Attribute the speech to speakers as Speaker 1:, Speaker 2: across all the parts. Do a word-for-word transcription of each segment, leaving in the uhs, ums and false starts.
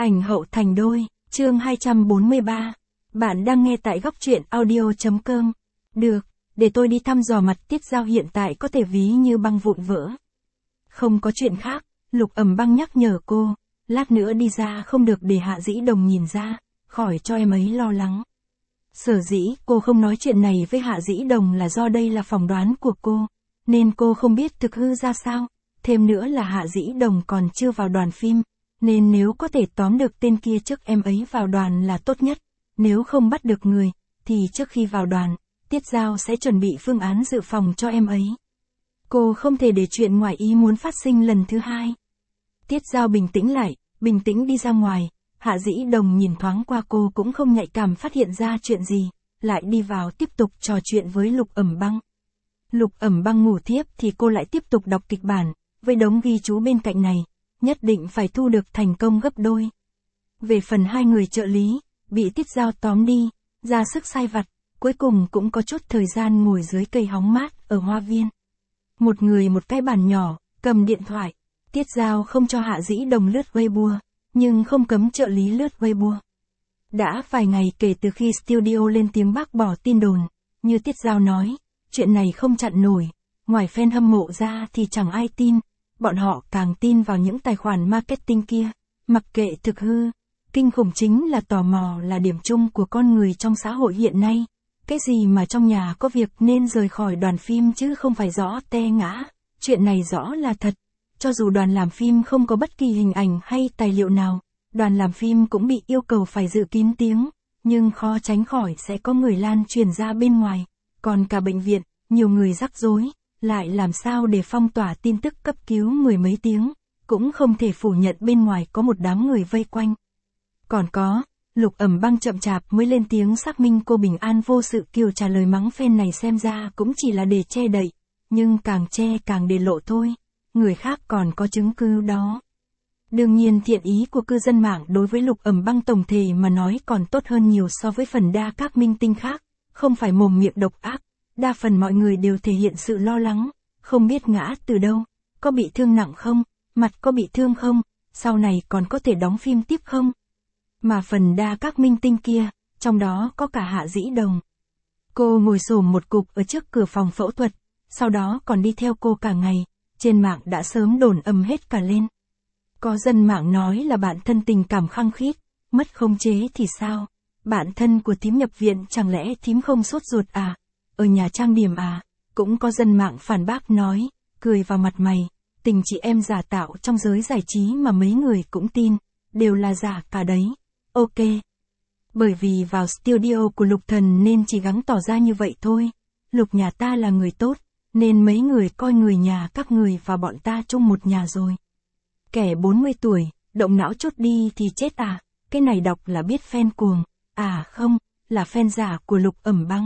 Speaker 1: Ảnh hậu thành đôi, chương hai trăm bốn mươi ba. Bạn đang nghe tại góc truyện audio.com. Được, để tôi đi thăm dò mặt Tiết Dao hiện tại có thể ví như băng vụn vỡ. Không có chuyện khác, Lục Ẩm Băng nhắc nhở cô, lát nữa đi ra không được để Hạ Dĩ Đồng nhìn ra, khỏi cho em ấy lo lắng. Sở dĩ cô không nói chuyện này với Hạ Dĩ Đồng là do đây là phỏng đoán của cô, nên cô không biết thực hư ra sao, thêm nữa là Hạ Dĩ Đồng còn chưa vào đoàn phim. Nên nếu có thể tóm được tên kia trước em ấy vào đoàn là tốt nhất, nếu không bắt được người, thì trước khi vào đoàn, Tiết Dao sẽ chuẩn bị phương án dự phòng cho em ấy. Cô không thể để chuyện ngoài ý muốn phát sinh lần thứ hai. Tiết Dao bình tĩnh lại, bình tĩnh đi ra ngoài, Hạ Dĩ Đồng nhìn thoáng qua cô cũng không nhạy cảm phát hiện ra chuyện gì, lại đi vào tiếp tục trò chuyện với Lục Ẩm Băng. Lục Ẩm Băng ngủ thiếp thì cô lại tiếp tục đọc kịch bản, với đống ghi chú bên cạnh này. Nhất định phải thu được thành công gấp đôi. Về phần hai người trợ lý, bị Tiết Dao tóm đi, ra sức sai vặt, cuối cùng cũng có chút thời gian ngồi dưới cây hóng mát ở hoa viên. Một người một cái bàn nhỏ, cầm điện thoại. Tiết Dao không cho Hạ Dĩ Đồng lướt Weibo, nhưng không cấm trợ lý lướt Weibo. Đã vài ngày kể từ khi studio lên tiếng bác bỏ tin đồn, như Tiết Dao nói, chuyện này không chặn nổi, ngoài fan hâm mộ ra thì chẳng ai tin. Bọn họ càng tin vào những tài khoản marketing kia, mặc kệ thực hư. Kinh khủng chính là tò mò là điểm chung của con người trong xã hội hiện nay. Cái gì mà trong nhà có việc nên rời khỏi đoàn phim chứ không phải rõ te ngã. Chuyện này rõ là thật. Cho dù đoàn làm phim không có bất kỳ hình ảnh hay tài liệu nào, đoàn làm phim cũng bị yêu cầu phải giữ kín tiếng, nhưng khó tránh khỏi sẽ có người lan truyền ra bên ngoài. Còn cả bệnh viện, nhiều người rắc rối. Lại làm sao để phong tỏa tin tức cấp cứu mười mấy tiếng, cũng không thể phủ nhận bên ngoài có một đám người vây quanh. Còn có, Lục Ẩm Băng chậm chạp mới lên tiếng xác minh cô bình an vô sự, kiểu trả lời mắng fan này xem ra cũng chỉ là để che đậy, nhưng càng che càng để lộ thôi, người khác còn có chứng cứ đó. Đương nhiên thiện ý của cư dân mạng đối với Lục Ẩm Băng tổng thể mà nói còn tốt hơn nhiều so với phần đa các minh tinh khác, không phải mồm miệng độc ác. Đa phần mọi người đều thể hiện sự lo lắng, không biết ngã từ đâu, có bị thương nặng không, mặt có bị thương không, sau này còn có thể đóng phim tiếp không. Mà phần đa các minh tinh kia, trong đó có cả Hạ Dĩ Đồng. Cô ngồi xổm một cục ở trước cửa phòng phẫu thuật, sau đó còn đi theo cô cả ngày, trên mạng đã sớm đồn ầm hết cả lên. Có dân mạng nói là bạn thân tình cảm khăng khít, mất khống chế thì sao, bạn thân của thím nhập viện chẳng lẽ thím không sốt ruột à? Ở nhà trang điểm à, cũng có dân mạng phản bác nói, cười vào mặt mày, tình chị em giả tạo trong giới giải trí mà mấy người cũng tin, đều là giả cả đấy, ok. Bởi vì vào studio của Lục Thần nên chỉ gắng tỏ ra như vậy thôi, Lục nhà ta là người tốt, nên mấy người coi người nhà các người và bọn ta chung một nhà rồi. Kẻ bốn mươi tuổi, động não chút đi thì chết à, cái này đọc là biết fan cuồng, à không, là fan giả của Lục Ẩm Băng.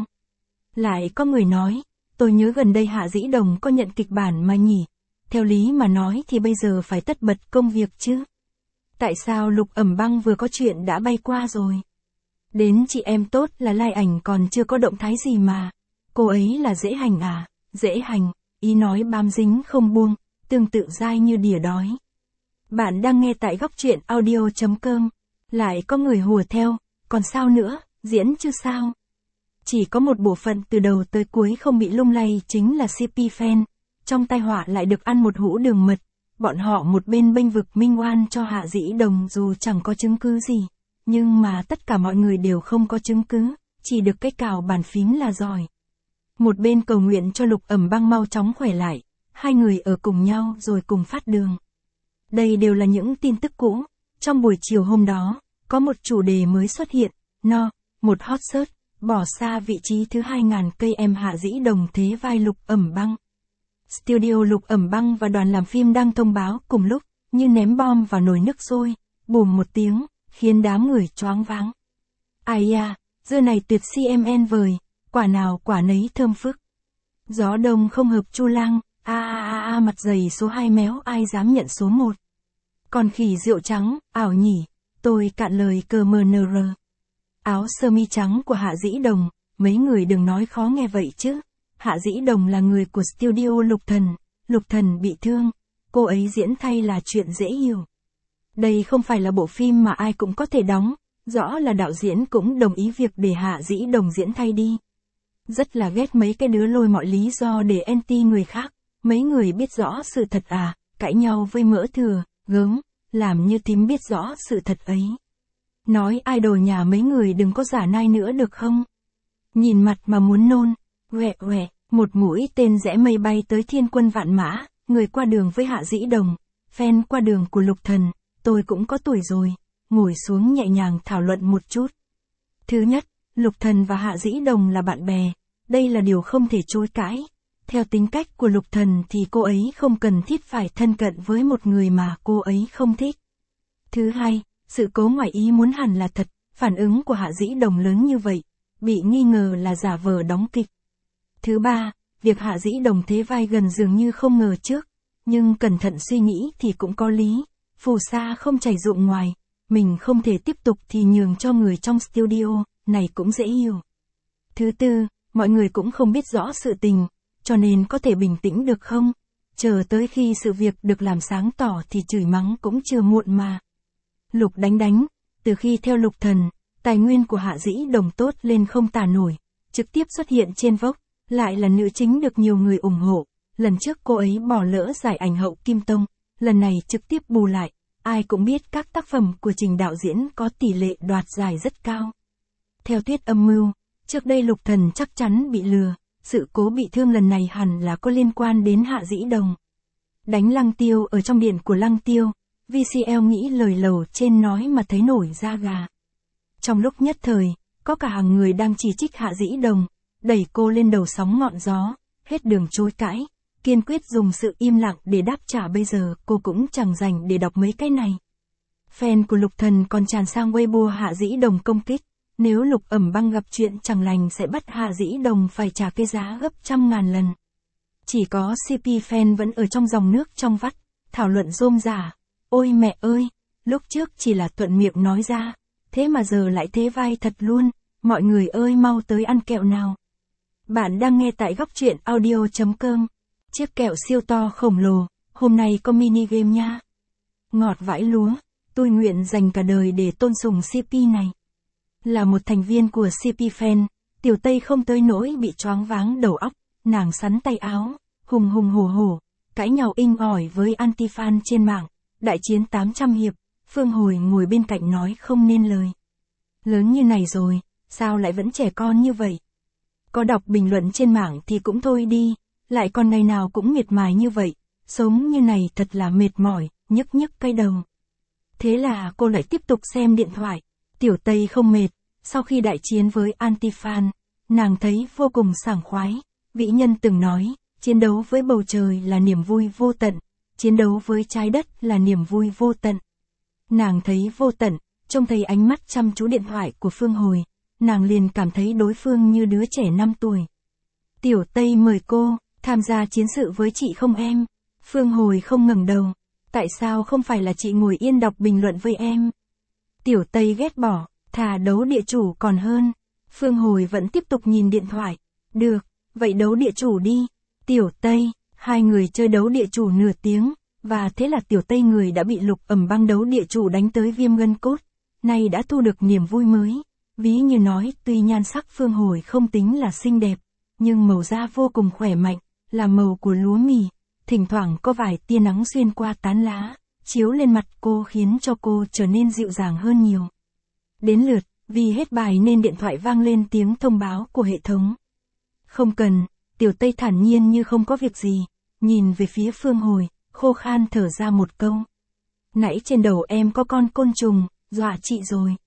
Speaker 1: Lại có người nói, tôi nhớ gần đây Hạ Dĩ Đồng có nhận kịch bản mà nhỉ, theo lý mà nói thì bây giờ phải tất bật công việc chứ. Tại sao Lục Ẩm Băng vừa có chuyện đã bay qua rồi? Đến chị em tốt là like ảnh còn chưa có động thái gì mà, cô ấy là dễ hành à, dễ hành, ý nói bám dính không buông, tương tự dai như đỉa đói. Bạn đang nghe tại góc truyện audio.com, lại có người hùa theo, còn sao nữa, diễn chứ sao? Chỉ có một bộ phận từ đầu tới cuối không bị lung lay chính là xê pê fan, trong tai họa lại được ăn một hũ đường mật, bọn họ một bên bênh vực minh oan cho Hạ Dĩ Đồng dù chẳng có chứng cứ gì, nhưng mà tất cả mọi người đều không có chứng cứ, chỉ được cái cào bàn phím là giỏi. Một bên cầu nguyện cho Lục Ẩm Băng mau chóng khỏe lại, hai người ở cùng nhau rồi cùng phát đường. Đây đều là những tin tức cũ, trong buổi chiều hôm đó, có một chủ đề mới xuất hiện, no, một hot search. Bỏ xa vị trí thứ hai nghìn cây em Hạ Dĩ Đồng thế vai Lục Ẩm Băng. Studio Lục Ẩm Băng và đoàn làm phim đang thông báo cùng lúc, như ném bom vào nồi nước sôi, bùm một tiếng, khiến đám người choáng váng. Ai da, dưa này tuyệt xê em en vời, quả nào quả nấy thơm phức. Gió đông không hợp chu lang, a a a a mặt dày số hai méo ai dám nhận số một. Còn khỉ rượu trắng, ảo nhỉ, tôi cạn lời cờ mờ nờ rờ. Áo sơ mi trắng của Hạ Dĩ Đồng, mấy người đừng nói khó nghe vậy chứ. Hạ Dĩ Đồng là người của studio Lục Thần, Lục Thần bị thương, cô ấy diễn thay là chuyện dễ hiểu. Đây không phải là bộ phim mà ai cũng có thể đóng, rõ là đạo diễn cũng đồng ý việc để Hạ Dĩ Đồng diễn thay đi. Rất là ghét mấy cái đứa lôi mọi lý do để anti người khác, mấy người biết rõ sự thật à, cãi nhau với mỡ thừa, gớm, làm như thím biết rõ sự thật ấy. Nói idol nhà mấy người đừng có giả nai nữa được không? Nhìn mặt mà muốn nôn, quẹ quẹ, một mũi tên rẽ mây bay tới Thiên Quân Vạn Mã, người qua đường với Hạ Dĩ Đồng, fan qua đường của Lục Thần, tôi cũng có tuổi rồi, ngồi xuống nhẹ nhàng thảo luận một chút. Thứ nhất, Lục Thần và Hạ Dĩ Đồng là bạn bè, đây là điều không thể chối cãi. Theo tính cách của Lục Thần thì cô ấy không cần thiết phải thân cận với một người mà cô ấy không thích. Thứ hai, sự cố ngoài ý muốn hẳn là thật, phản ứng của Hạ Dĩ Đồng lớn như vậy, bị nghi ngờ là giả vờ đóng kịch. Thứ ba, việc Hạ Dĩ Đồng thế vai gần dường như không ngờ trước, nhưng cẩn thận suy nghĩ thì cũng có lý, phù sa không chảy ruộng ngoài, mình không thể tiếp tục thì nhường cho người trong studio, này cũng dễ hiểu. Thứ tư, mọi người cũng không biết rõ sự tình, cho nên có thể bình tĩnh được không? Chờ tới khi sự việc được làm sáng tỏ thì chửi mắng cũng chưa muộn mà. Lục Đánh Đánh, từ khi theo Lục Thần, tài nguyên của Hạ Dĩ Đồng tốt lên không tả nổi, trực tiếp xuất hiện trên Vogue, lại là nữ chính được nhiều người ủng hộ. Lần trước cô ấy bỏ lỡ giải ảnh hậu Kim Tông, lần này trực tiếp bù lại, ai cũng biết các tác phẩm của Trình đạo diễn có tỷ lệ đoạt giải rất cao. Theo thuyết âm mưu, trước đây Lục Thần chắc chắn bị lừa, sự cố bị thương lần này hẳn là có liên quan đến Hạ Dĩ Đồng. Đánh Lăng Tiêu ở trong điện của Lăng Tiêu, vê xê lờ nghĩ lời lầu trên nói mà thấy nổi da gà. Trong lúc nhất thời, có cả hàng người đang chỉ trích Hạ Dĩ Đồng, đẩy cô lên đầu sóng ngọn gió, hết đường chối cãi, kiên quyết dùng sự im lặng để đáp trả. Bây giờ cô cũng chẳng dành để đọc mấy cái này. Fan của Lục Thần còn tràn sang Weibo Hạ Dĩ Đồng công kích, nếu Lục Ẩm Băng gặp chuyện chẳng lành sẽ bắt Hạ Dĩ Đồng phải trả cái giá gấp trăm ngàn lần. Chỉ có xê pê fan vẫn ở trong dòng nước trong vắt, thảo luận rôm rả. Ôi mẹ ơi, lúc trước chỉ là thuận miệng nói ra, thế mà giờ lại thế vai thật luôn, mọi người ơi mau tới ăn kẹo nào. Bạn đang nghe tại góc truyện audio chấm com. Chiếc kẹo siêu to khổng lồ, hôm nay có mini game nha. Ngọt vãi lúa, tôi nguyện dành cả đời để tôn sùng xê pê này. Là một thành viên của xê pê fan, Tiểu Tây không tới nỗi bị choáng váng đầu óc, nàng sắn tay áo, hùng hùng hổ hổ, cãi nhau inh ỏi với anti-fan trên mạng, đại chiến tám trăm hiệp, Phương Hồi ngồi bên cạnh nói không nên lời. Lớn như này rồi, sao lại vẫn trẻ con như vậy? Có đọc bình luận trên mạng thì cũng thôi đi, lại còn ngày nào cũng miệt mài như vậy, sống như này thật là mệt mỏi, nhức nhức cái đầu. Thế là cô lại tiếp tục xem điện thoại, Tiểu Tây không mệt, sau khi đại chiến với anti-fan, nàng thấy vô cùng sảng khoái, vĩ nhân từng nói, chiến đấu với bầu trời là niềm vui vô tận, chiến đấu với trái đất là niềm vui vô tận. Nàng thấy vô tận, trông thấy ánh mắt chăm chú điện thoại của Phương Hồi, nàng liền cảm thấy đối phương như đứa trẻ năm tuổi. Tiểu Tây mời cô, tham gia chiến sự với chị không em? Phương Hồi không ngẩng đầu, tại sao không phải là chị ngồi yên đọc bình luận với em? Tiểu Tây ghét bỏ, thà đấu địa chủ còn hơn. Phương Hồi vẫn tiếp tục nhìn điện thoại, được, vậy đấu địa chủ đi. Tiểu Tây, hai người chơi đấu địa chủ nửa tiếng, và thế là Tiểu Tây người đã bị Lục Ẩm Băng đấu địa chủ đánh tới viêm gân cốt, nay đã thu được niềm vui mới. Ví như nói, tuy nhan sắc Phương Hồi không tính là xinh đẹp, nhưng màu da vô cùng khỏe mạnh, là màu của lúa mì, thỉnh thoảng có vài tia nắng xuyên qua tán lá, chiếu lên mặt cô khiến cho cô trở nên dịu dàng hơn nhiều. Đến lượt, vì hết bài nên điện thoại vang lên tiếng thông báo của hệ thống. Không cần, Tiểu Tây thản nhiên như không có việc gì, nhìn về phía Phương Hồi, khô khan thở ra một câu. Nãy trên đầu em có con côn trùng, dọa chị rồi.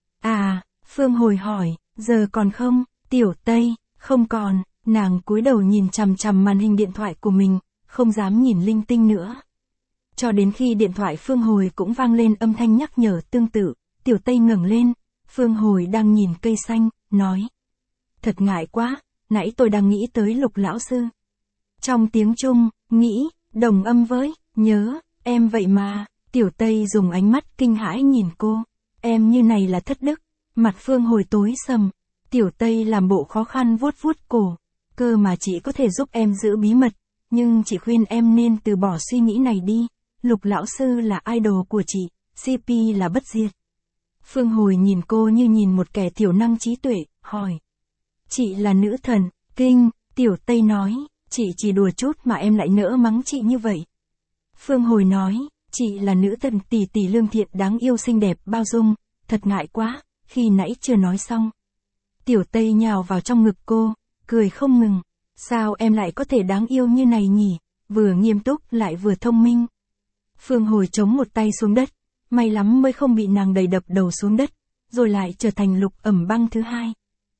Speaker 1: À, Phương Hồi hỏi, giờ còn không? Tiểu Tây, không còn, nàng cúi đầu nhìn chằm chằm màn hình điện thoại của mình, không dám nhìn linh tinh nữa. Cho đến khi điện thoại Phương Hồi cũng vang lên âm thanh nhắc nhở tương tự, Tiểu Tây ngẩng lên, Phương Hồi đang nhìn cây xanh, nói. Thật ngại quá, nãy tôi đang nghĩ tới Lục lão sư. Trong tiếng Trung, nghĩ, đồng âm với, nhớ, em vậy mà, Tiểu Tây dùng ánh mắt kinh hãi nhìn cô, em như này là thất đức. Mặt Phương Hồi tối sầm, Tiểu Tây làm bộ khó khăn vuốt vuốt cổ, cơ mà chị có thể giúp em giữ bí mật, nhưng chị khuyên em nên từ bỏ suy nghĩ này đi, Lục lão sư là idol của chị, xê pê là bất diệt. Phương Hồi nhìn cô như nhìn một kẻ thiểu năng trí tuệ, hỏi. Chị là nữ thần, kinh, Tiểu Tây nói, chị chỉ đùa chút mà em lại nỡ mắng chị như vậy. Phương Hồi nói, chị là nữ thần tỷ tỷ lương thiện đáng yêu xinh đẹp bao dung, thật ngại quá, khi nãy chưa nói xong. Tiểu Tây nhào vào trong ngực cô, cười không ngừng, sao em lại có thể đáng yêu như này nhỉ, vừa nghiêm túc lại vừa thông minh. Phương Hồi chống một tay xuống đất, may lắm mới không bị nàng đẩy đập đầu xuống đất, rồi lại trở thành Lục Ẩm Băng thứ hai.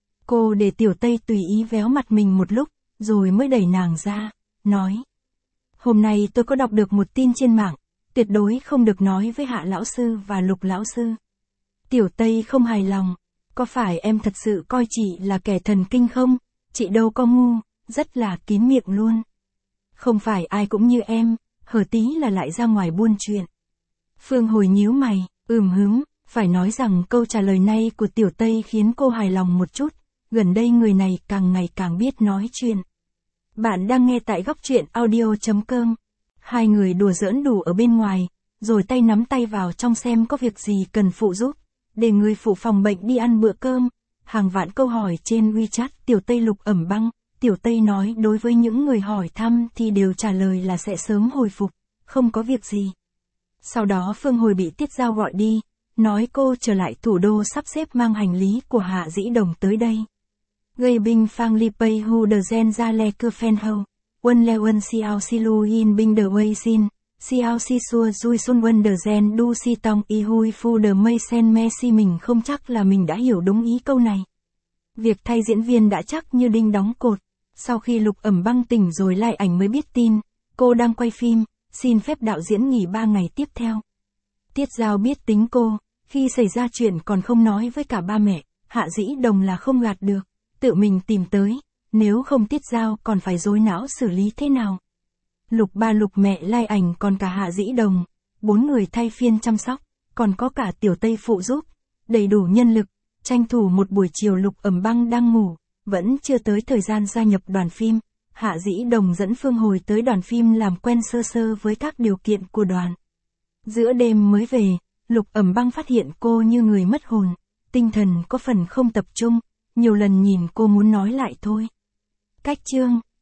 Speaker 1: Cô để Tiểu Tây tùy ý véo mặt mình một lúc, rồi mới đẩy nàng ra, nói. Hôm nay tôi có đọc được một tin trên mạng, tuyệt đối không được nói với Hạ lão sư và Lục lão sư. Tiểu Tây không hài lòng, có phải em thật sự coi chị là kẻ thần kinh không? Chị đâu có ngu, rất là kín miệng luôn. Không phải ai cũng như em, hở tí là lại ra ngoài buôn chuyện. Phương Hồi nhíu mày, ừm hứm, phải nói rằng câu trả lời này của Tiểu Tây khiến cô hài lòng một chút, gần đây người này càng ngày càng biết nói chuyện. Bạn đang nghe tại góc truyện audio chấm com. Hai người đùa giỡn đủ ở bên ngoài, rồi tay nắm tay vào trong xem có việc gì cần phụ giúp, để người phụ phòng bệnh đi ăn bữa cơm. Hàng vạn câu hỏi trên WeChat Tiểu Tây Lục Ẩm Băng, Tiểu Tây nói đối với những người hỏi thăm thì đều trả lời là sẽ sớm hồi phục, không có việc gì. Sau đó Phương Hồi bị Tiết Giao gọi đi, nói cô trở lại thủ đô sắp xếp mang hành lý của Hạ Dĩ Đồng tới đây. Gây binh phang li pay hu de gen ra le cơ phen hâu, quân le quân xiao si lu in binh de wei xin, xiao si xua dui sun quân de gen du si tong y hui phu de mây sen me si. Mình không chắc là mình đã hiểu đúng ý câu này. Việc thay diễn viên đã chắc như đinh đóng cột. Sau khi Lục Ẩm Băng tỉnh rồi lại ảnh mới biết tin, cô đang quay phim, xin phép đạo diễn nghỉ ba ngày tiếp theo. Tiết Giao biết tính cô, khi xảy ra chuyện còn không nói với cả ba mẹ, Hạ Dĩ Đồng là không gạt được, tự mình tìm tới, nếu không Tiết Giao còn phải rối não xử lý thế nào. Lục ba Lục mẹ lai ảnh còn cả Hạ Dĩ Đồng, bốn người thay phiên chăm sóc, còn có cả Tiểu Tây phụ giúp, đầy đủ nhân lực, tranh thủ một buổi chiều Lục Ẩm Băng đang ngủ, vẫn chưa tới thời gian gia nhập đoàn phim. Hạ Dĩ Đồng dẫn Phương Hồi tới đoàn phim làm quen sơ sơ với các điều kiện của đoàn. Giữa đêm mới về, Lục Ẩm Băng phát hiện cô như người mất hồn, tinh thần có phần không tập trung, nhiều lần nhìn cô muốn nói lại thôi. Cách chương